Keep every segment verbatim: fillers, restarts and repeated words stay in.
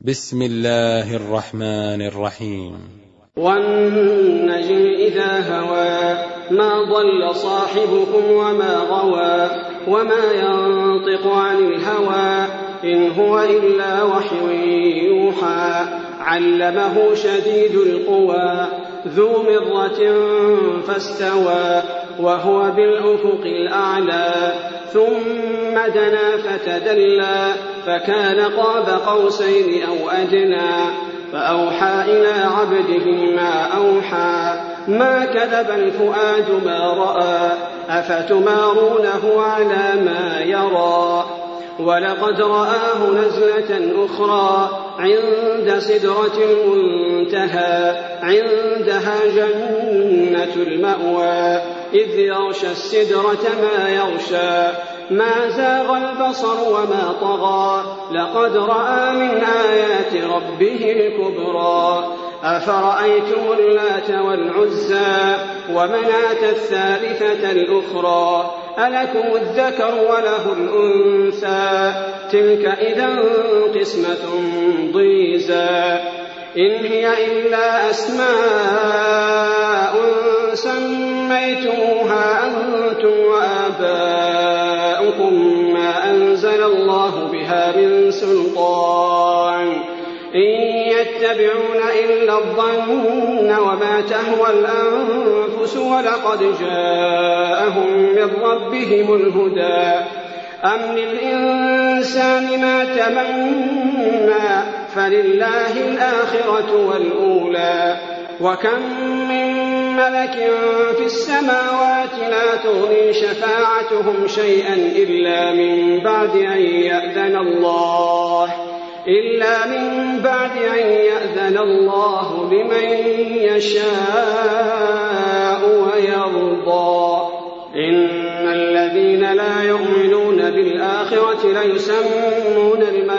بسم الله الرحمن الرحيم. والنجم إذا هوى ما ضل صاحبكم وما غوى وما ينطق عن الهوى إن هو إلا وحي يوحى علمه شديد القوى ذو مرة فاستوى وهو بالأفق الأعلى ثم دنا فتدلى فكان قاب قوسين أو أدنى فأوحى إلى عبده ما أوحى ما كذب الفؤاد ما رأى أفتمارونه على ما يرى ولقد رآه نزلة أخرى عند سدرة المنتهى عندها جنة المأوى إذ يغشى السدرة ما يغشى ما زاغ البصر وما طغى لقد رأى من آيات ربه الكبرى أفرأيتم اللات والعزى ومناة الثالثة الأخرى ألكم الذكر وله الأنثى تلك إذا قسمة ضيزى إن هي إلا أسماء سميتموها أنتم وآباؤكم ما أنزل الله بها من سلطان إن يتبعون إلا الظن وما تهوى الأنفس ولقد جاءهم من ربهم الهدى أم للإنسان ما تمنى فلله الآخرة والأولى وكم من ملك في السماوات لا تغني شفاعتهم شيئا إلا من بعد أن يأذن الله إلا من بعد أن يأذن الله لمن يشاء ويرضى إن الذين لا يؤمنون بالآخرة ليسمون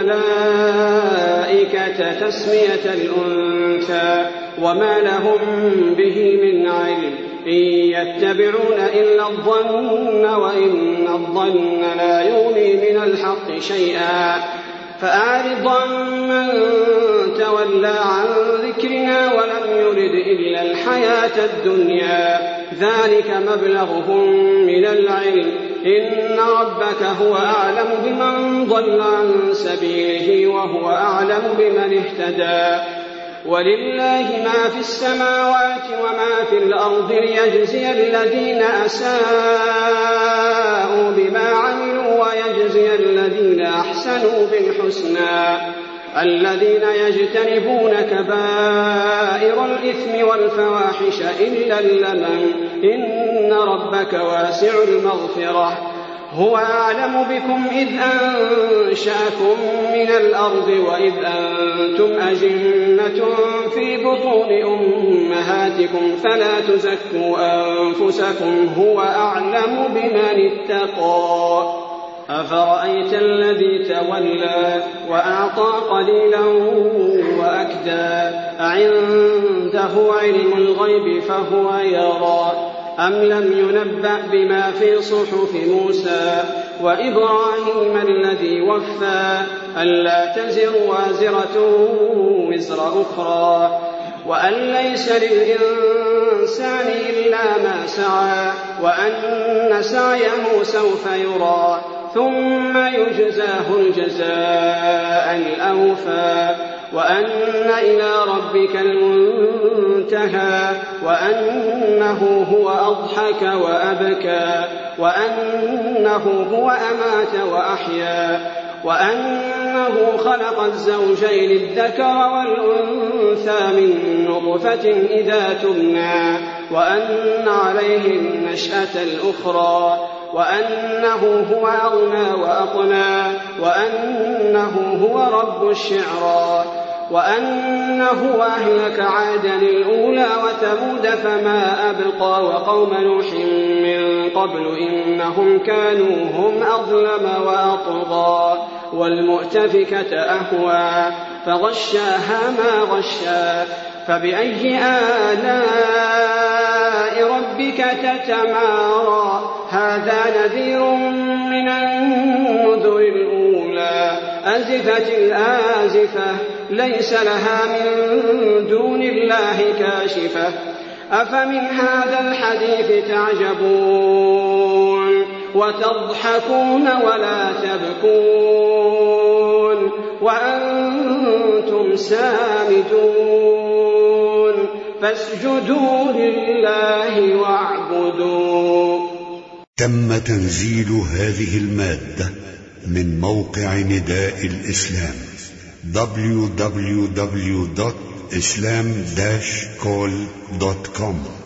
الملائكة تسمية الأنثى وما لهم به من علم إن يتبعون إلا الظن وإن الظن لا يغني من الحق شيئا فأعرض عمن تولى عن ذكرنا ولم يرد إلا الحياة الدنيا ذلك مبلغهم من العلم إن ربك هو أعلم بمن ضل عن سبيله وهو أعلم بمن اهتدى ولله ما في السماوات وما في الأرض ليجزي الذين أساءوا بما عملوا ويجزي الذين أحسنوا بالحسنى الذين يجتنبون كبائر الإثم والفواحش إلا اللمم إن ربك واسع المغفرة هو أعلم بكم إذ أنشأكم من الأرض وإذ أنتم أجنة في بطون أمهاتكم فلا تزكوا أنفسكم هو أعلم بمن اتقى أفرأيت الذي تولى وأعطى قليلا وأكدى أعنده علم الغيب فهو يرى أم لم ينبأ بما في صحف موسى وإبراهيم الذي وفى ألا تزر وازرة وزر أخرى وأن ليس للإنسان إلا ما سعى وأن سعيه سوف يرى ثم يجزاه الجزاء الأوفى وأن إلى ربك المنتهى وأنه هو أضحك وأبكى وأنه هو أمات وأحيا وأنه خلق الزوجين الذكر والأنثى من نطفة إذا تمنى وأن عليه النشأة الأخرى وأنه هو أغنى وأقنى وأنه هو رب الشعرى وأنه أهلك عادا الأولى وثمود فما أبقى وقوم نوح من قبل إنهم كانوا هم أظلم وأطغى والمؤتفكة أهوى فغشاها ما غشى فبأي آلاء ربك تتمارى هذا نذير من النذر الأولى أزفت الآزفة ليس لها من دون الله كاشفة أفمن هذا الحديث تعجبون وتضحكون ولا تبكون وأنتم سامدون فاسجدوا لله واعبدوا. تم تنزيل هذه المادة من موقع نداء الإسلام دبليو دبليو دبليو دوت إسلام داش كول دوت كوم.